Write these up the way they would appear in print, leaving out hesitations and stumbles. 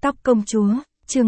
Tóc công chúa, chương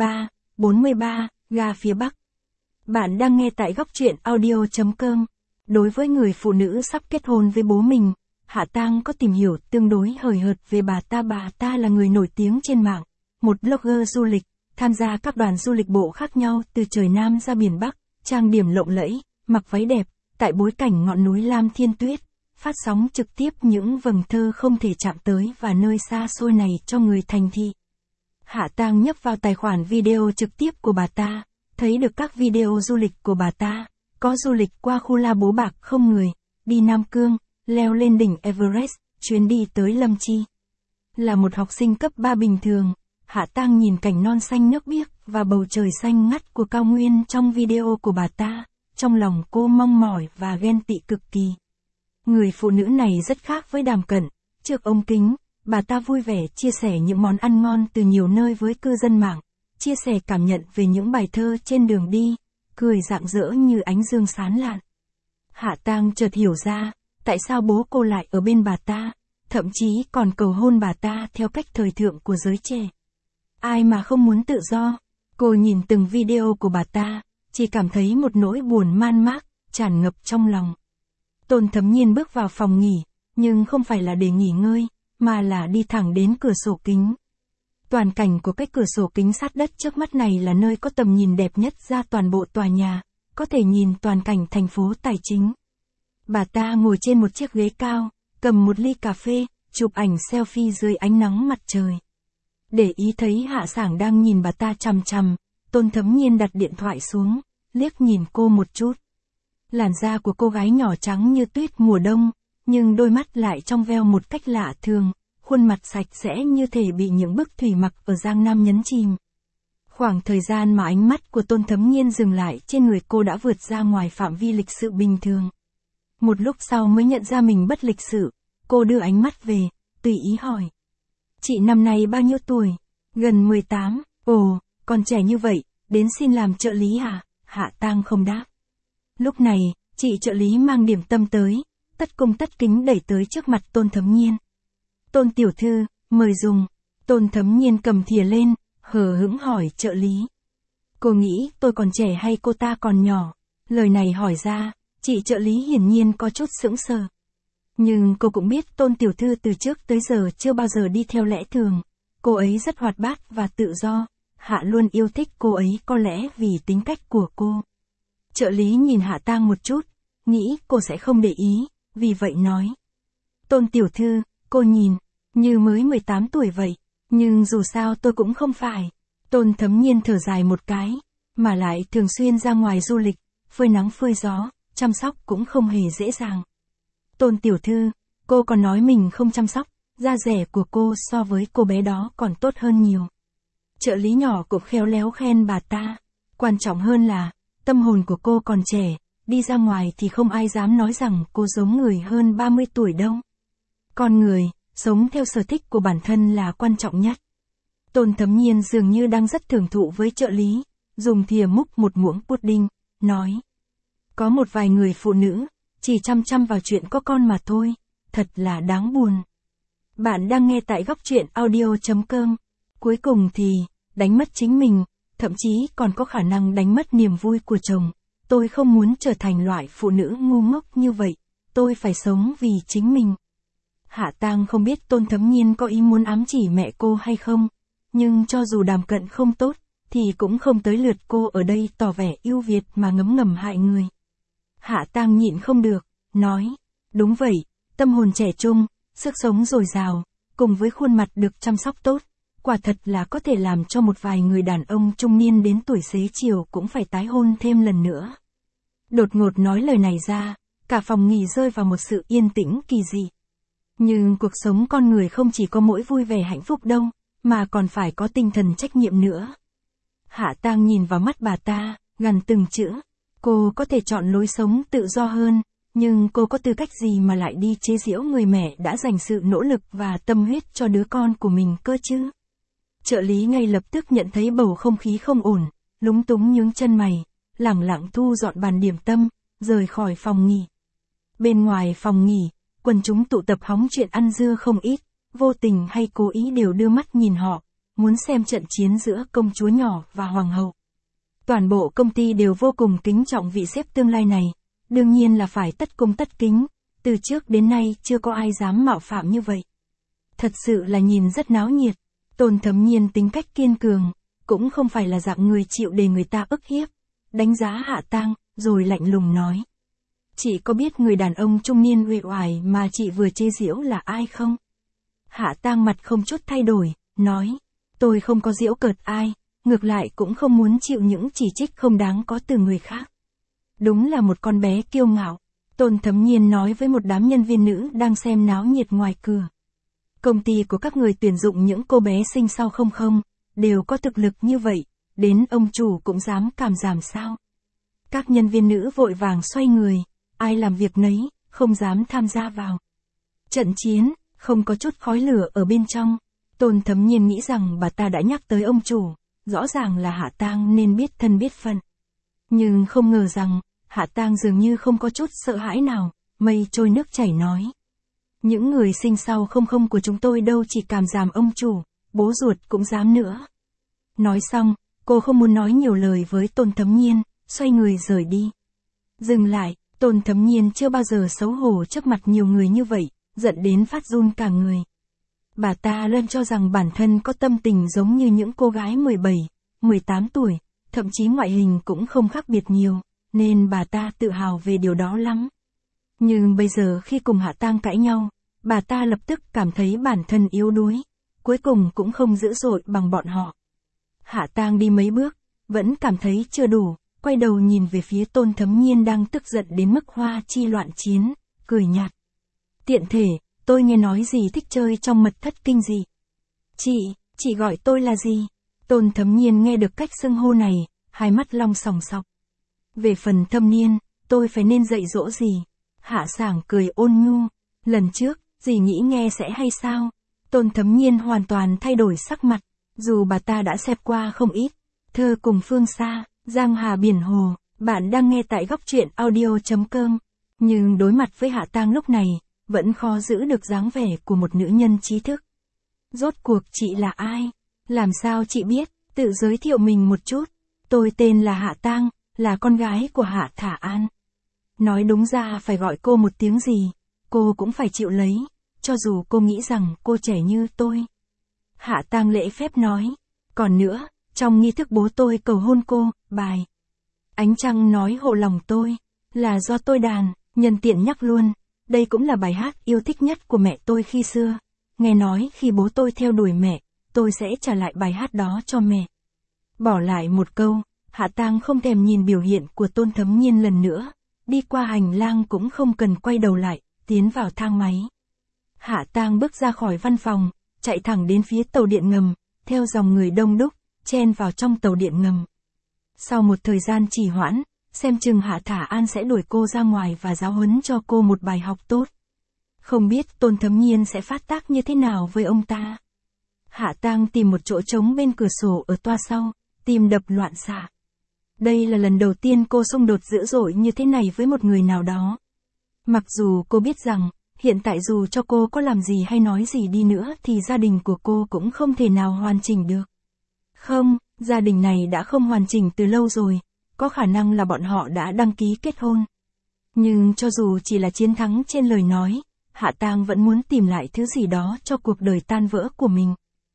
43, ga phía Bắc. Bạn đang nghe tại góc truyện audio.com. Đối với người phụ nữ sắp kết hôn với bố mình, Hạ Tang có tìm hiểu tương đối hời hợt về bà ta. Bà ta là người nổi tiếng trên mạng, một blogger du lịch, tham gia các đoàn du lịch bộ khác nhau từ trời Nam ra biển Bắc, trang điểm lộng lẫy, mặc váy đẹp, tại bối cảnh ngọn núi Lam Thiên Tuyết, phát sóng trực tiếp những vầng thơ không thể chạm tới và nơi xa xôi này cho người thành thị. Hạ Tang nhấp vào tài khoản video trực tiếp của bà ta, thấy được các video du lịch của bà ta, có du lịch qua khu La Bố Bạc không người, đi Nam Cương, leo lên đỉnh Everest, chuyến đi tới Lâm Chi. Là một học sinh cấp 3 bình thường, Hạ Tang nhìn cảnh non xanh nước biếc và bầu trời xanh ngắt của cao nguyên trong video của bà ta, trong lòng cô mong mỏi và ghen tị cực kỳ. Người phụ nữ này rất khác với Đàm Cẩn, trước ống kính, bà ta vui vẻ chia sẻ những món ăn ngon từ nhiều nơi với cư dân mạng, chia sẻ cảm nhận về những bài thơ trên đường đi, cười rạng rỡ như ánh dương sáng lạn. Hạ Tang chợt hiểu ra, tại sao bố cô lại ở bên bà ta, thậm chí còn cầu hôn bà ta theo cách thời thượng của giới trẻ. Ai mà không muốn tự do? Cô nhìn từng video của bà ta, chỉ cảm thấy một nỗi buồn man mác, tràn ngập trong lòng. Tôn Thấm Nhiên bước vào phòng nghỉ, nhưng không phải là để nghỉ ngơi, mà là đi thẳng đến cửa sổ kính. Toàn cảnh của cái cửa sổ kính sát đất trước mắt này là nơi có tầm nhìn đẹp nhất ra toàn bộ tòa nhà, có thể nhìn toàn cảnh thành phố tài chính. Bà ta ngồi trên một chiếc ghế cao, cầm một ly cà phê, chụp ảnh selfie dưới ánh nắng mặt trời. Để ý thấy Hạ Sảng đang nhìn bà ta chằm chằm, Tôn Thấm Nhiên đặt điện thoại xuống, liếc nhìn cô một chút. Làn da của cô gái nhỏ trắng như tuyết mùa đông, nhưng đôi mắt lại trong veo một cách lạ thường, khuôn mặt sạch sẽ như thể bị những bức thủy mặc ở Giang Nam nhấn chìm. Khoảng thời gian mà ánh mắt của Tôn Thấm Nhiên dừng lại trên người cô đã vượt ra ngoài phạm vi lịch sự bình thường. Một lúc sau mới nhận ra mình bất lịch sự, cô đưa ánh mắt về, tùy ý hỏi. Chị năm nay bao nhiêu tuổi? Gần 18, ồ, còn trẻ như vậy, đến xin làm trợ lý à? Hạ Tang không đáp. Lúc này, chị trợ lý mang điểm tâm tới, tất cung tất kính đẩy tới trước mặt Tôn Thấm Nhiên. Tôn tiểu thư, mời dùng. Tôn Thấm Nhiên cầm thìa lên, hờ hững hỏi trợ lý. Cô nghĩ tôi còn trẻ hay cô ta còn nhỏ? Lời này hỏi ra, chị trợ lý hiển nhiên có chút sững sờ. Nhưng cô cũng biết Tôn tiểu thư từ trước tới giờ chưa bao giờ đi theo lẽ thường. Cô ấy rất hoạt bát và tự do, Hạ luôn yêu thích cô ấy có lẽ vì tính cách của cô. Trợ lý nhìn Hạ Tang một chút, nghĩ cô sẽ không để ý, vì vậy nói. Tôn tiểu thư, cô nhìn, như mới 18 tuổi vậy, nhưng dù sao tôi cũng không phải. Tôn Thấm Nhiên thở dài một cái, mà lại thường xuyên ra ngoài du lịch, phơi nắng phơi gió, chăm sóc cũng không hề dễ dàng. Tôn tiểu thư, cô còn nói mình không chăm sóc, da dẻ của cô so với cô bé đó còn tốt hơn nhiều. Trợ lý nhỏ cũng khéo léo khen bà ta, quan trọng hơn là, tâm hồn của cô còn trẻ, đi ra ngoài thì không ai dám nói rằng cô giống người hơn 30 tuổi đâu. Con người, sống theo sở thích của bản thân là quan trọng nhất. Tôn Thấm Nhiên dường như đang rất thưởng thụ với trợ lý, dùng thìa múc một muỗng pudding, nói. Có một vài người phụ nữ, chỉ chăm chăm vào chuyện có con mà thôi, thật là đáng buồn. Bạn đang nghe tại góc truyện audio.com. Cuối cùng thì, đánh mất chính mình, thậm chí còn có khả năng đánh mất niềm vui của chồng. Tôi không muốn trở thành loại phụ nữ ngu ngốc như vậy, tôi phải sống vì chính mình. Hạ Tang không biết Tôn Thấm Nhiên có ý muốn ám chỉ mẹ cô hay không, nhưng cho dù Đàm Cận không tốt, thì cũng không tới lượt cô ở đây tỏ vẻ ưu việt mà ngấm ngầm hại người. Hạ Tang nhịn không được, nói, đúng vậy, tâm hồn trẻ trung, sức sống dồi dào, cùng với khuôn mặt được chăm sóc tốt, quả thật là có thể làm cho một vài người đàn ông trung niên đến tuổi xế chiều cũng phải tái hôn thêm lần nữa. Đột ngột nói lời này ra, cả phòng nghỉ rơi vào một sự yên tĩnh kỳ dị. Nhưng cuộc sống con người không chỉ có mỗi vui vẻ hạnh phúc đâu, mà còn phải có tinh thần trách nhiệm nữa. Hạ Tang nhìn vào mắt bà ta, gằn từng chữ. Cô có thể chọn lối sống tự do hơn, nhưng cô có tư cách gì mà lại đi chế giễu người mẹ đã dành sự nỗ lực và tâm huyết cho đứa con của mình cơ chứ? Trợ lý ngay lập tức nhận thấy bầu không khí không ổn, lúng túng nhướng chân mày, lẳng lặng thu dọn bàn điểm tâm, rời khỏi phòng nghỉ. Bên ngoài phòng nghỉ, quần chúng tụ tập hóng chuyện ăn dưa không ít, vô tình hay cố ý đều đưa mắt nhìn họ, muốn xem trận chiến giữa công chúa nhỏ và hoàng hậu. Toàn bộ công ty đều vô cùng kính trọng vị sếp tương lai này, đương nhiên là phải tất cung tất kính, từ trước đến nay chưa có ai dám mạo phạm như vậy. Thật sự là nhìn rất náo nhiệt, Tôn Thấm Nhiên tính cách kiên cường, cũng không phải là dạng người chịu để người ta ức hiếp, đánh giá Hạ Tang, rồi lạnh lùng nói. Chị có biết người đàn ông trung niên uể oải mà chị vừa chế giễu là ai không? Hạ Tang mặt không chút thay đổi, nói, tôi không có giễu cợt ai, ngược lại cũng không muốn chịu những chỉ trích không đáng có từ người khác. Đúng là một con bé kiêu ngạo, Tôn Thấm Nhiên nói với một đám nhân viên nữ đang xem náo nhiệt ngoài cửa. Công ty của các người tuyển dụng những cô bé sinh sau không, đều có thực lực như vậy, đến ông chủ cũng dám cảm giảm sao? Các nhân viên nữ vội vàng xoay người, ai làm việc nấy, không dám tham gia vào. Trận chiến, không có chút khói lửa ở bên trong. Tôn Thấm Nhiên nghĩ rằng bà ta đã nhắc tới ông chủ, rõ ràng là Hạ Tang nên biết thân biết phận. Nhưng không ngờ rằng, Hạ Tang dường như không có chút sợ hãi nào, mây trôi nước chảy nói. Những người sinh sau không của chúng tôi đâu chỉ cảm giảm ông chủ, bố ruột cũng dám nữa. Nói xong, cô không muốn nói nhiều lời với Tôn Thấm Nhiên, xoay người rời đi. Dừng lại, Tôn Thấm Nhiên chưa bao giờ xấu hổ trước mặt nhiều người như vậy, giận đến phát run cả người. Bà ta luôn cho rằng bản thân có tâm tình giống như những cô gái 17, 18 tuổi, thậm chí ngoại hình cũng không khác biệt nhiều, nên bà ta tự hào về điều đó lắm. Nhưng bây giờ khi cùng Hạ Tang cãi nhau, bà ta lập tức cảm thấy bản thân yếu đuối, cuối cùng cũng không dữ dội bằng bọn họ. Hạ Tang đi mấy bước, vẫn cảm thấy chưa đủ, quay đầu nhìn về phía Tôn Thấm Nhiên đang tức giận đến mức hoa chi loạn chiến, cười nhạt. Tiện thể, tôi nghe nói gì thích chơi trong mật thất kinh gì. Chị gọi tôi là gì? Tôn Thấm Nhiên nghe được cách xưng hô này, hai mắt long sòng sọc. Về phần Thâm Niên, tôi phải nên dạy dỗ gì? Hạ Sảng cười ôn nhu, lần trước, dì nghĩ nghe sẽ hay sao? Tôn Thấm Nhiên hoàn toàn thay đổi sắc mặt, dù bà ta đã xẹp qua không ít. Thơ cùng phương xa, giang hà biển hồ, bạn đang nghe tại góc truyện audio.com. Nhưng đối mặt với Hạ Tang lúc này, vẫn khó giữ được dáng vẻ của một nữ nhân trí thức. Rốt cuộc chị là ai? Làm sao chị biết? Tự giới thiệu mình một chút. Tôi tên là Hạ Tang, là con gái của Hạ Thả An. Nói đúng ra phải gọi cô một tiếng gì, cô cũng phải chịu lấy, cho dù cô nghĩ rằng cô trẻ như tôi. Hạ Tang lễ phép nói. Còn nữa, trong nghi thức bố tôi cầu hôn cô, bài Ánh Trăng nói hộ lòng tôi, là do tôi đàn, nhân tiện nhắc luôn. Đây cũng là bài hát yêu thích nhất của mẹ tôi khi xưa. Nghe nói khi bố tôi theo đuổi mẹ, tôi sẽ trả lại bài hát đó cho mẹ. Bỏ lại một câu, Hạ Tang không thèm nhìn biểu hiện của Tôn Thấm Nhiên lần nữa. Đi qua hành lang cũng không cần quay đầu lại, tiến vào thang máy. Hạ Tang bước ra khỏi văn phòng, chạy thẳng đến phía tàu điện ngầm, theo dòng người đông đúc, chen vào trong tàu điện ngầm. Sau một thời gian trì hoãn, xem chừng Hạ Thả An sẽ đuổi cô ra ngoài và giáo huấn cho cô một bài học tốt. Không biết Tôn Thấm Nhiên sẽ phát tác như thế nào với ông ta. Hạ Tang tìm một chỗ trống bên cửa sổ ở toa sau, tim đập loạn xạ. Đây là lần đầu tiên cô xung đột dữ dội như thế này với một người nào đó. Mặc dù cô biết rằng, hiện tại dù cho cô có làm gì hay nói gì đi nữa thì gia đình của cô cũng không thể nào hoàn chỉnh được. Không, gia đình này đã không hoàn chỉnh từ lâu rồi, có khả năng là bọn họ đã đăng ký kết hôn. Nhưng cho dù chỉ là chiến thắng trên lời nói, Hạ Tang vẫn muốn tìm lại thứ gì đó cho cuộc đời tan vỡ của mình.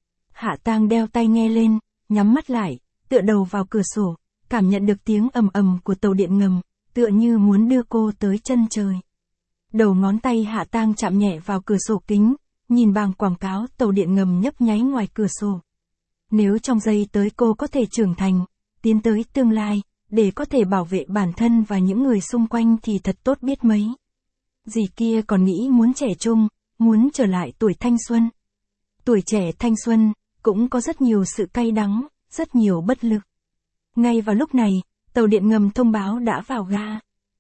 Hạ Tang đeo tai nghe lên, nhắm mắt lại, tựa đầu vào cửa sổ, cảm nhận được tiếng ầm ầm của tàu điện ngầm, tựa như muốn đưa cô tới chân trời. Đầu ngón tay Hạ Tang chạm nhẹ vào cửa sổ kính, nhìn bảng quảng cáo tàu điện ngầm nhấp nháy ngoài cửa sổ. Nếu trong giây tới cô có thể trưởng thành, tiến tới tương lai, để có thể bảo vệ bản thân và những người xung quanh thì thật tốt biết mấy. Dì kia còn nghĩ muốn trẻ trung, muốn trở lại tuổi thanh xuân. Tuổi trẻ thanh xuân, cũng có rất nhiều sự cay đắng, rất nhiều bất lực. Ngay vào lúc này, tàu điện ngầm thông báo đã vào ga.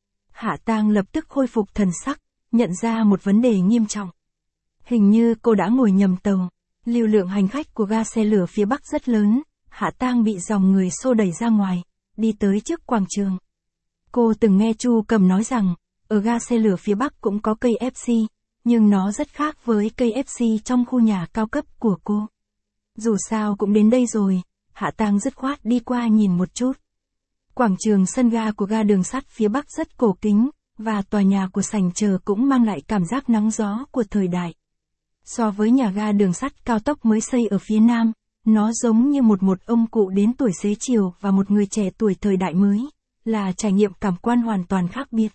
Hạ Tang lập tức khôi phục thần sắc, nhận ra một vấn đề nghiêm trọng. Hình như cô đã ngồi nhầm tàu. Lưu lượng hành khách của ga xe lửa phía Bắc rất lớn, Hạ Tang bị dòng người xô đẩy ra ngoài, đi tới trước quảng trường. Cô từng nghe Chu Cầm nói rằng, ở ga xe lửa phía Bắc cũng có KFC, nhưng nó rất khác với KFC trong khu nhà cao cấp của cô. Dù sao cũng đến đây rồi, Hạ Tang dứt khoát đi qua nhìn một chút. Quảng trường sân ga của ga đường sắt phía Bắc rất cổ kính, và tòa nhà của sảnh chờ cũng mang lại cảm giác nắng gió của thời đại. So với nhà ga đường sắt cao tốc mới xây ở phía Nam, nó giống như một ông cụ đến tuổi xế chiều và một người trẻ tuổi thời đại mới, là trải nghiệm cảm quan hoàn toàn khác biệt.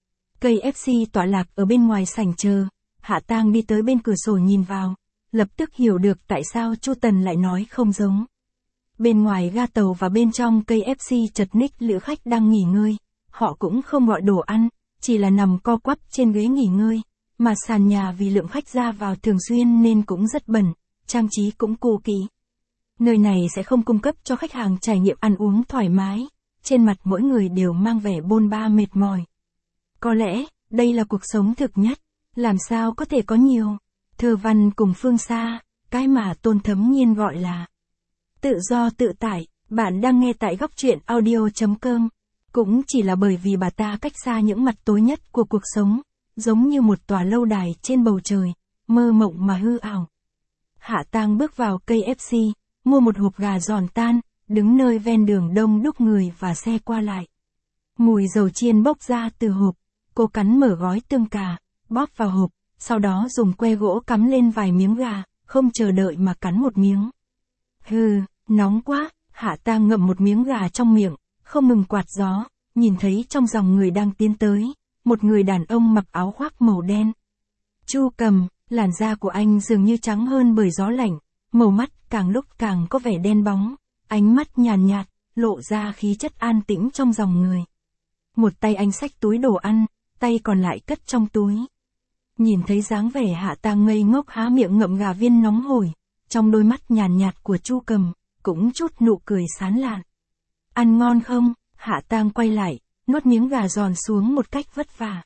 KFC tọa lạc ở bên ngoài sảnh chờ, Hạ Tang đi tới bên cửa sổ nhìn vào, lập tức hiểu được tại sao Chu Tần lại nói không giống. Bên ngoài ga tàu và bên trong KFC chật ních lữ khách đang nghỉ ngơi, họ cũng không gọi đồ ăn, chỉ là nằm co quắp trên ghế nghỉ ngơi, mà sàn nhà vì lượng khách ra vào thường xuyên nên cũng rất bẩn, trang trí cũng cũ kỹ. Nơi này sẽ không cung cấp cho khách hàng trải nghiệm ăn uống thoải mái, trên mặt mỗi người đều mang vẻ bôn ba mệt mỏi. Có lẽ, đây là cuộc sống thực nhất, làm sao có thể có nhiều thơ văn cùng phương xa, cái mà Tôn Thấm Nhiên gọi là tự do tự tại. Bạn đang nghe tại góc truyện audio.com. Cũng chỉ là bởi vì bà ta cách xa những mặt tối nhất của cuộc sống, giống như một tòa lâu đài trên bầu trời, mơ mộng mà hư ảo. Hạ Tang bước vào KFC, mua một hộp gà giòn tan, đứng nơi ven đường đông đúc người và xe qua lại. Mùi dầu chiên bốc ra từ hộp, cô cắn mở gói tương cà, bóp vào hộp, sau đó dùng que gỗ cắm lên vài miếng gà, không chờ đợi mà cắn một miếng. Hừ, nóng quá, Hạ Tang ngậm một miếng gà trong miệng, không ngừng quạt gió, nhìn thấy trong dòng người đang tiến tới, một người đàn ông mặc áo khoác màu đen. Chu Cầm, làn da của anh dường như trắng hơn bởi gió lạnh, màu mắt càng lúc càng có vẻ đen bóng, ánh mắt nhàn nhạt, lộ ra khí chất an tĩnh trong dòng người. Một tay anh xách túi đồ ăn, tay còn lại cất trong túi. Nhìn thấy dáng vẻ Hạ Tang ngây ngốc há miệng ngậm gà viên nóng hổi, trong đôi mắt nhàn nhạt của Chu Cầm, cũng chút nụ cười sán lạn. Ăn ngon không? Hạ Tang quay lại, nuốt miếng gà giòn xuống một cách vất vả.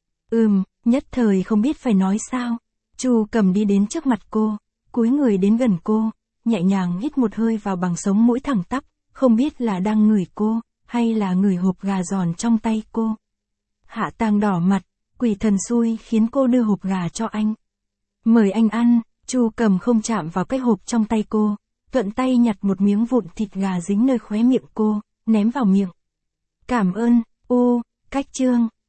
Nhất thời không biết phải nói sao. Chu Cầm đi đến trước mặt cô, cúi người đến gần cô, nhẹ nhàng hít một hơi vào bằng sống mũi thẳng tắp, không biết là đang ngửi cô, hay là ngửi hộp gà giòn trong tay cô. Hạ Tang đỏ mặt, quỷ thần xui khiến cô đưa hộp gà cho anh. Mời anh ăn. Chu Cầm không chạm vào cái hộp trong tay cô, thuận tay nhặt một miếng vụn thịt gà dính nơi khóe miệng cô, ném vào miệng. Cảm ơn, Cách Trương,